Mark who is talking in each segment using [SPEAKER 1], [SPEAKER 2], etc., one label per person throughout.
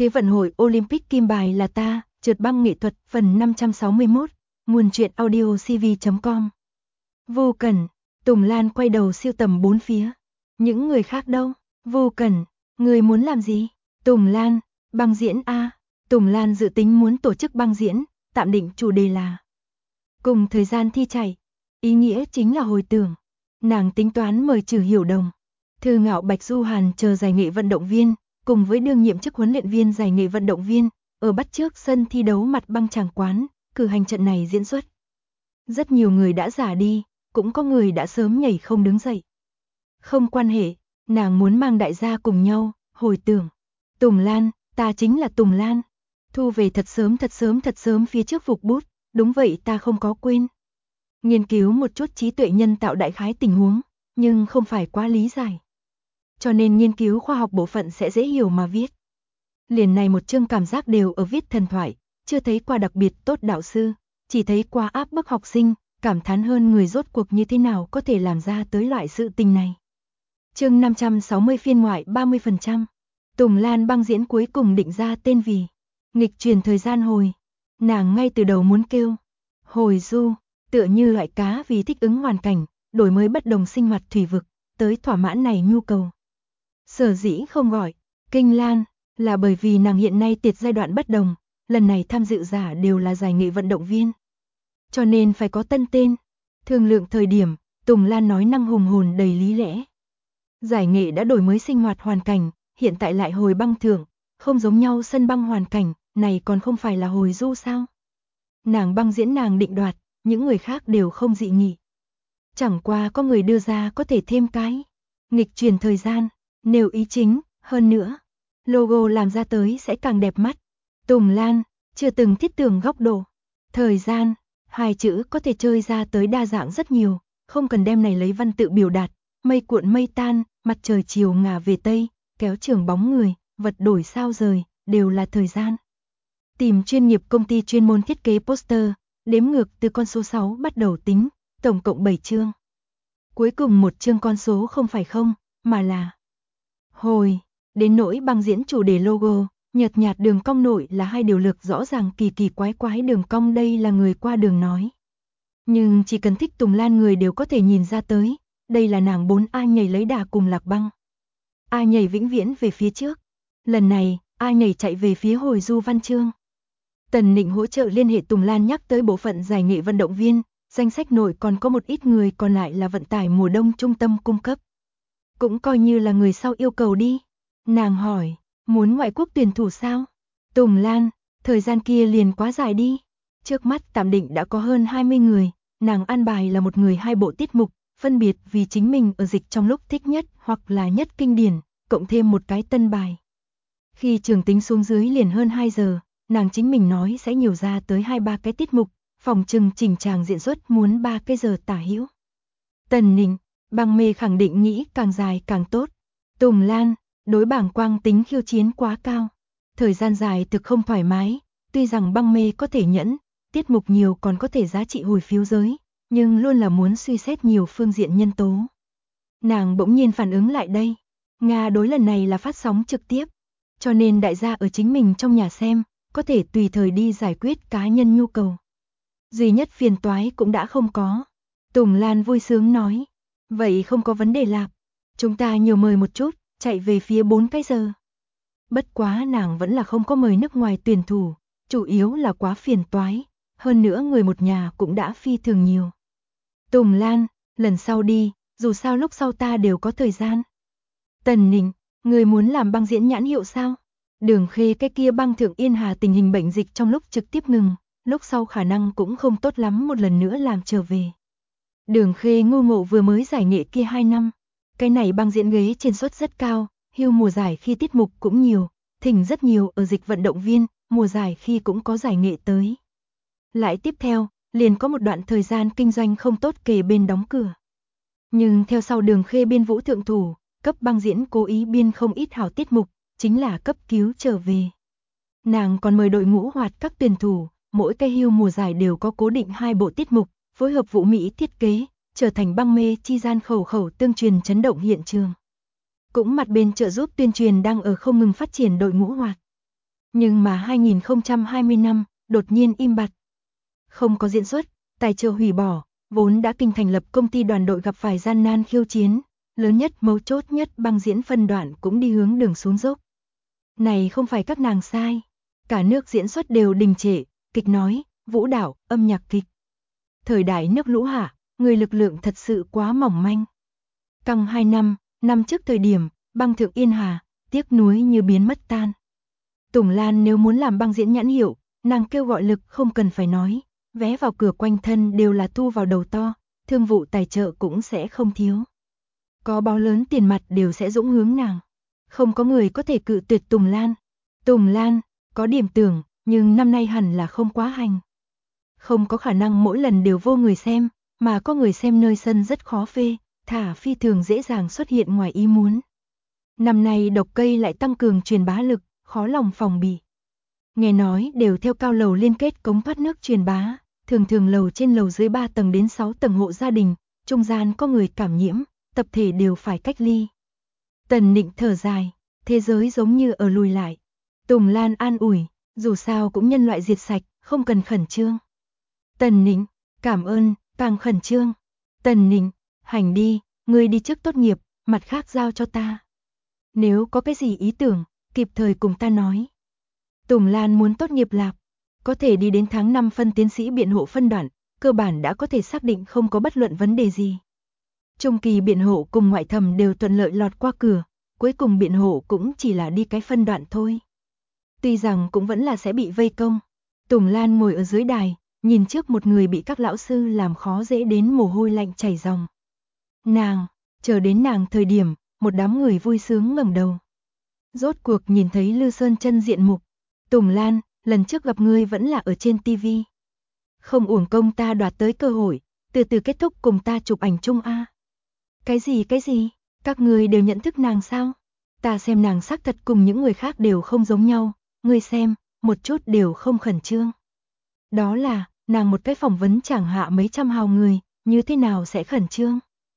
[SPEAKER 1] Thế vận hội Olympic kim bài là ta, trượt băng nghệ thuật phần 561, nguồn truyện audio cv.com. Vô Cẩn, Tùng Lan quay đầu siêu tầm bốn phía. Những người khác đâu? Vô Cẩn, người muốn làm gì? Tùng Lan, băng diễn a. Tùng Lan dự tính muốn tổ chức băng diễn, tạm định chủ đề là cùng thời gian thi chạy. Ý nghĩa chính là hồi tưởng. Nàng tính toán mời Trừ Hiểu Đồng, Thư Ngạo Bạch Du Hàn chờ giải nghệ vận động viên, cùng với đương nhiệm chức huấn luyện viên giải nghệ vận động viên, ở bắt trước sân thi đấu mặt băng tràng quán, cử hành trận này diễn xuất. Rất nhiều người đã giả đi, cũng có người đã sớm nhảy không đứng dậy. Không quan hệ, nàng muốn mang đại gia cùng nhau, hồi tưởng. Tùng Lan, ta chính là Tùng Lan. Thu về thật sớm phía trước vục bút, đúng vậy ta không có quên. Nghiên cứu một chút trí tuệ nhân tạo đại khái tình huống, nhưng không phải quá lý giải. Cho nên nghiên cứu khoa học bộ phận sẽ dễ hiểu mà viết. Liền này một chương cảm giác đều ở viết thần thoại, chưa thấy qua đặc biệt tốt đạo sư, chỉ thấy qua áp bức học sinh, cảm thán hơn người rốt cuộc như thế nào có thể làm ra tới loại sự tình này. Chương 560 phiên ngoại 30%. Tùng Lan băng diễn cuối cùng định ra tên vì nghịch chuyển thời gian hồi. Nàng ngay từ đầu muốn kêu hồi du, tựa như loại cá vì thích ứng hoàn cảnh, đổi mới bất đồng sinh hoạt thủy vực, tới thỏa mãn này nhu cầu. Sở dĩ không gọi Kinh Lan, là bởi vì nàng hiện nay tiệt giai đoạn bất đồng, lần này tham dự giả đều là giải nghệ vận động viên. Cho nên phải có tân tên. Thương lượng thời điểm, Tùng Lan nói năng hùng hồn đầy lý lẽ. Giải nghệ đã đổi mới sinh hoạt hoàn cảnh, hiện tại lại hồi băng thượng, không giống nhau sân băng hoàn cảnh, này còn không phải là hồi du sao? Nàng băng diễn nàng định đoạt, những người khác đều không dị nghị. Chẳng qua có người đưa ra có thể thêm cái nghịch chuyển thời gian, nêu ý chính, hơn nữa. Logo làm ra tới sẽ càng đẹp mắt. Tùng Lan, chưa từng thiết tưởng góc độ. Thời gian, hai chữ có thể chơi ra tới đa dạng rất nhiều, không cần đem này lấy văn tự biểu đạt. Mây cuộn mây tan, mặt trời chiều ngả về tây, kéo trường bóng người, vật đổi sao rời, đều là thời gian. Tìm chuyên nghiệp công ty chuyên môn thiết kế poster, đếm ngược từ con số 6 bắt đầu tính, tổng cộng 7 chương. Cuối cùng một chương con số không phải không, mà là hồi. Đến nỗi băng diễn chủ đề logo, nhợt nhạt đường cong nội là hai điều lược rõ ràng kỳ quái đường cong, đây là người qua đường nói. Nhưng chỉ cần thích Tùng Lan người đều có thể nhìn ra tới, đây là nàng 4A nhảy lấy đà cùng Lạc Băng. A nhảy vĩnh viễn về phía trước, lần này A nhảy chạy về phía hồi du văn chương. Tần Nịnh hỗ trợ liên hệ Tùng Lan nhắc tới bộ phận giải nghệ vận động viên, danh sách nội còn có một ít người còn lại là vận tải mùa đông trung tâm cung cấp. Cũng coi như là người sau yêu cầu đi. Nàng hỏi, muốn ngoại quốc tuyển thủ sao? Tùng Lan, thời gian kia liền quá dài đi. Trước mắt tạm định đã có hơn 20 người, nàng an bài là một người 2 bộ tiết mục, phân biệt vì chính mình ở dịch trong lúc thích nhất hoặc là nhất kinh điển, cộng thêm một cái tân bài. Khi trường tính xuống dưới liền hơn 2 giờ, nàng chính mình nói sẽ nhiều ra tới 2-3 cái tiết mục, phòng trừng chỉnh tràng diễn xuất muốn 3 cái giờ tả hữu. Tần Nịnh, băng mê khẳng định nghĩ càng dài càng tốt. Tùng Lan, đối bảng quang tính khiêu chiến quá cao. Thời gian dài thực không thoải mái, tuy rằng băng mê có thể nhẫn, tiết mục nhiều còn có thể giá trị hồi phiếu giới, nhưng luôn là muốn suy xét nhiều phương diện nhân tố. Nàng bỗng nhiên phản ứng lại đây. Nga đối lần này là phát sóng trực tiếp, cho nên đại gia ở chính mình trong nhà xem, có thể tùy thời đi giải quyết cá nhân nhu cầu. Duy nhất phiền toái cũng đã không có. Tùng Lan vui sướng nói, vậy không có vấn đề lạc, chúng ta nhiều mời một chút, chạy về phía 4 cái giờ. Bất quá nàng vẫn là không có mời nước ngoài tuyển thủ, chủ yếu là quá phiền toái, hơn nữa người một nhà cũng đã phi thường nhiều. Tùng Lan, lần sau đi, dù sao lúc sau ta đều có thời gian. Tần Nịnh, người muốn làm băng diễn nhãn hiệu sao? Đường Khê cái kia băng thượng Yên Hà tình hình bệnh dịch trong lúc trực tiếp ngừng, lúc sau khả năng cũng không tốt lắm một lần nữa làm trở về. Đường Khê ngu ngộ vừa mới giải nghệ kia 2 năm, cái này băng diễn ghế trên suất rất cao, hưu mùa giải khi tiết mục cũng nhiều, thỉnh rất nhiều ở dịch vận động viên, mùa giải khi cũng có giải nghệ tới. Lại tiếp theo, liền có một đoạn thời gian kinh doanh không tốt kề bên đóng cửa. Nhưng theo sau Đường Khê biên vũ thượng thủ, cấp băng diễn cố ý biên không ít hảo tiết mục, chính là cấp cứu trở về. Nàng còn mời đội ngũ hoạt các tuyển thủ, mỗi cái hưu mùa giải đều có cố định 2 bộ tiết mục, phối hợp vũ mỹ thiết kế, trở thành băng mê chi gian khẩu tương truyền chấn động hiện trường. Cũng mặt bên trợ giúp tuyên truyền đang ở không ngừng phát triển đội ngũ hoạt. Nhưng mà 2020 năm, đột nhiên im bặt. Không có diễn xuất, tài trợ hủy bỏ, vốn đã kinh thành lập công ty đoàn đội gặp phải gian nan khiêu chiến, lớn nhất mấu chốt nhất băng diễn phân đoạn cũng đi hướng đường xuống dốc. Này không phải các nàng sai, cả nước diễn xuất đều đình trệ, kịch nói, vũ đạo, âm nhạc kịch. Thời đại nước lũ hạ, người lực lượng thật sự quá mỏng manh. Căng 2 năm trước thời điểm, băng thượng Yên Hà, tiếc nuối như biến mất tan. Tùng Lan nếu muốn làm băng diễn nhãn hiệu, nàng kêu gọi lực không cần phải nói, vé vào cửa quanh thân đều là thu vào đầu to, thương vụ tài trợ cũng sẽ không thiếu. Có bao lớn tiền mặt đều sẽ dũng hướng nàng. Không có người có thể cự tuyệt Tùng Lan. Tùng Lan, có điểm tưởng, nhưng năm nay hẳn là không quá hành. Không có khả năng mỗi lần đều vô người xem, mà có người xem nơi sân rất khó phê, thả phi thường dễ dàng xuất hiện ngoài ý muốn. Năm nay độc cây lại tăng cường truyền bá lực, khó lòng phòng bị. Nghe nói đều theo cao lầu liên kết cống thoát nước truyền bá, thường lầu trên lầu dưới 3 tầng đến 6 tầng hộ gia đình, trung gian có người cảm nhiễm, tập thể đều phải cách ly. Tần Nịnh thở dài, thế giới giống như ở lùi lại. Tùng Lan an ủi, dù sao cũng nhân loại diệt sạch, không cần khẩn trương. Tần Nịnh, cảm ơn, càng khẩn trương. Tần Nịnh, hành đi, ngươi đi trước tốt nghiệp, mặt khác giao cho ta. Nếu có cái gì ý tưởng, kịp thời cùng ta nói. Tùng Lan muốn tốt nghiệp lạp, có thể đi đến tháng 5 phân tiến sĩ biện hộ phân đoạn, cơ bản đã có thể xác định không có bất luận vấn đề gì. Trung kỳ biện hộ cùng ngoại thẩm đều thuận lợi lọt qua cửa, cuối cùng biện hộ cũng chỉ là đi cái phân đoạn thôi. Tuy rằng cũng vẫn là sẽ bị vây công. Tùng Lan ngồi ở dưới đài, nhìn trước một người bị các lão sư làm khó dễ đến mồ hôi lạnh chảy ròng. Nàng, chờ đến nàng thời điểm, một đám người vui sướng ngẩng đầu. Rốt cuộc nhìn thấy Lư Sơn chân diện mục. Tùng Lan, lần trước gặp ngươi vẫn là ở trên TV. Không uổng công ta đoạt tới cơ hội, từ từ kết thúc cùng ta chụp ảnh chung a. Cái gì, các ngươi đều nhận thức nàng sao? Ta xem nàng xác thật cùng những người khác đều không giống nhau, ngươi xem, một chút đều không khẩn trương. Đó là, nàng một cái phỏng vấn chẳng hạ mấy trăm hào người, như thế nào sẽ khẩn trương?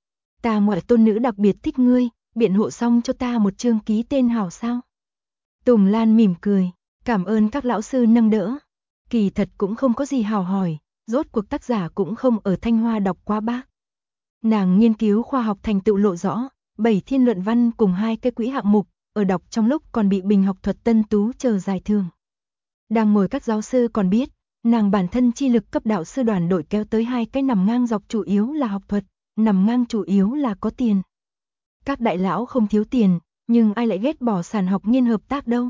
[SPEAKER 1] Ta ngoại tôn nữ đặc biệt thích ngươi, biện hộ xong cho ta một chương ký tên hào sao? Tùng Lan mỉm cười, cảm ơn các lão sư nâng đỡ. Kỳ thật cũng không có gì hào hỏi, rốt cuộc tác giả cũng không ở Thanh Hoa đọc qua bác. Nàng nghiên cứu khoa học thành tựu lộ rõ, 7 thiên luận văn cùng 2 cái quỹ hạng mục, ở đọc trong lúc còn bị Bình học thuật tân tú chờ giải thưởng. Đang ngồi các giáo sư còn biết, nàng bản thân chi lực cấp đạo sư đoàn đội kéo tới 2 cái nằm ngang dọc chủ yếu là học thuật, nằm ngang chủ yếu là có tiền. Các đại lão không thiếu tiền, nhưng ai lại ghét bỏ sản học nghiên hợp tác đâu.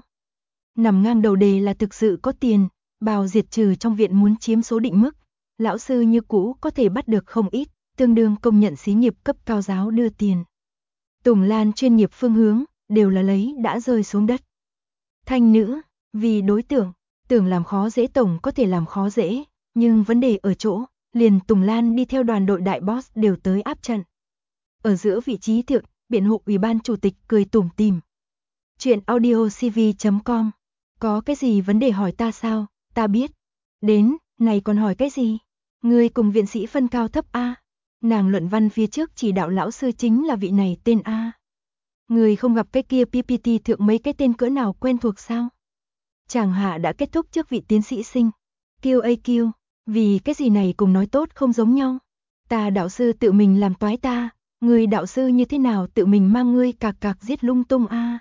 [SPEAKER 1] Nằm ngang đầu đề là thực sự có tiền, bào diệt trừ trong viện muốn chiếm số định mức, lão sư như cũ có thể bắt được không ít, tương đương công nhận xí nghiệp cấp cao giáo đưa tiền. Tùng Lan chuyên nghiệp phương hướng, đều là lấy đã rơi xuống đất. Thanh nữ, vì đối tượng, tưởng làm khó dễ tổng có thể làm khó dễ, nhưng vấn đề ở chỗ, liền Tùng Lan đi theo đoàn đội đại boss đều tới áp trận. Ở giữa vị trí thượng, biện hộ ủy ban chủ tịch cười tủm tỉm. Chuyện audiocv.com. Có cái gì vấn đề hỏi ta sao, ta biết. Đến, này còn hỏi cái gì? Ngươi cùng viện sĩ phân cao thấp A. Nàng luận văn phía trước chỉ đạo lão sư chính là vị này tên A. Người không gặp cái kia PPT thượng mấy cái tên cỡ nào quen thuộc sao? Chàng hạ đã kết thúc trước vị tiến sĩ sinh. QAQ, vì cái gì này cùng nói tốt không giống nhau. Ta đạo sư tự mình làm toái ta, người đạo sư như thế nào tự mình mang ngươi cạc cạc giết lung tung A.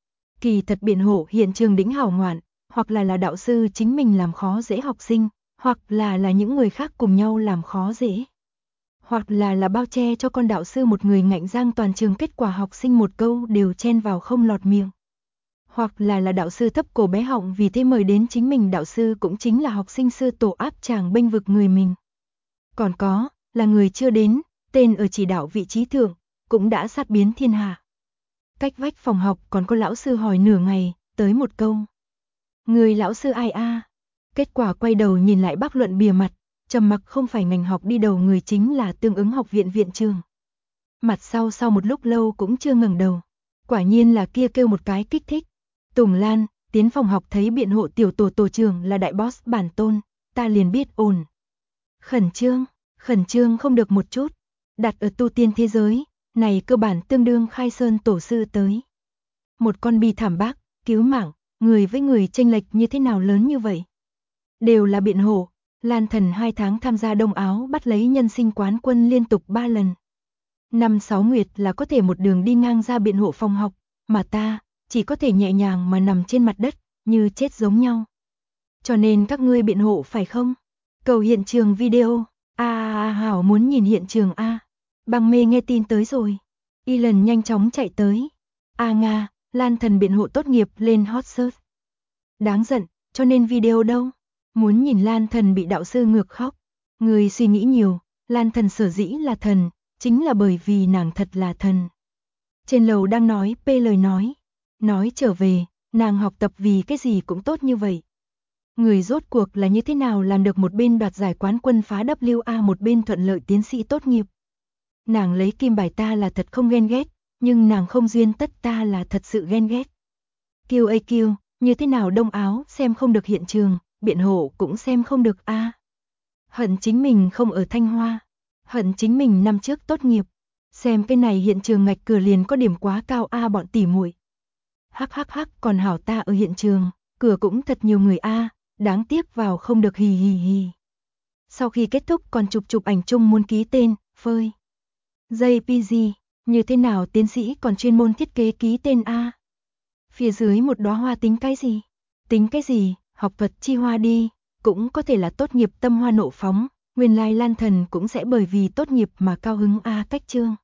[SPEAKER 1] Kỳ thật biện hộ hiện trường đỉnh hảo ngoạn, hoặc là đạo sư chính mình làm khó dễ học sinh, hoặc là những người khác cùng nhau làm khó dễ. Hoặc là bao che cho con đạo sư một người ngạnh giang toàn trường kết quả học sinh một câu đều chen vào không lọt miệng. Hoặc là đạo sư thấp cổ bé họng vì thế mời đến chính mình đạo sư cũng chính là học sinh sư tổ áp chàng bênh vực người mình. Còn có, là người chưa đến, tên ở chỉ đạo vị trí thượng, cũng đã sát biến thiên hạ. Cách vách phòng học còn có lão sư hỏi nửa ngày, tới một câu. Người lão sư ai a? Kết quả quay đầu nhìn lại bác luận bìa mặt, trầm mặc không phải ngành học đi đầu người chính là tương ứng học viện viện trường. Mặt sau một lúc lâu cũng chưa ngẩng đầu. Quả nhiên là kia kêu một cái kích thích. Tùng Lan, tiến phòng học thấy biện hộ tiểu tổ trưởng là đại boss bản tôn, ta liền biết ổn. Khẩn trương không được một chút. Đặt ở tu tiên thế giới, này cơ bản tương đương khai sơn tổ sư tới. Một con bi thảm bác, cứu mạng, người với người chênh lệch như thế nào lớn như vậy. Đều là biện hộ, Lan Thần 2 tháng tham gia Đông Áo bắt lấy nhân sinh quán quân liên tục 3 lần. 5-6 nguyệt là có thể một đường đi ngang ra biện hộ phòng học, mà ta chỉ có thể nhẹ nhàng mà nằm trên mặt đất, như chết giống nhau. Cho nên các ngươi biện hộ phải không? Cầu hiện trường video. Hảo muốn nhìn hiện trường a. Băng mê nghe tin tới rồi. Y lần nhanh chóng chạy tới. Nga, Lan Thần biện hộ tốt nghiệp lên hot search. Đáng giận, cho nên video đâu? Muốn nhìn Lan Thần bị đạo sư ngược khóc. Người suy nghĩ nhiều, Lan Thần sở dĩ là thần, chính là bởi vì nàng thật là thần. Trên lầu đang nói lời nói trở về, nàng học tập vì cái gì cũng tốt như vậy. Người rốt cuộc là như thế nào làm được một bên đoạt giải quán quân phá WA một bên thuận lợi tiến sĩ tốt nghiệp. Nàng lấy kim bài ta là thật không ghen ghét, nhưng nàng không duyên tất ta là thật sự ghen ghét. QAQ, như thế nào Đông Áo xem không được hiện trường, biện hộ cũng xem không được a. Hận chính mình không ở Thanh Hoa, hận chính mình năm trước tốt nghiệp, xem cái này hiện trường ngạch cửa liền có điểm quá cao a bọn tỉ muội. Hắc còn hảo ta ở hiện trường, cửa cũng thật nhiều người a, đáng tiếc vào không được hì hì hì. Sau khi kết thúc còn chụp ảnh chung muốn ký tên, phơi. JPG, như thế nào tiến sĩ còn chuyên môn thiết kế ký tên a. Phía dưới một đóa hoa tính cái gì? Tính cái gì, học thuật chi hoa đi, cũng có thể là tốt nghiệp tâm hoa nộ phóng, nguyên lai Lan Thần cũng sẽ bởi vì tốt nghiệp mà cao hứng a cách chương.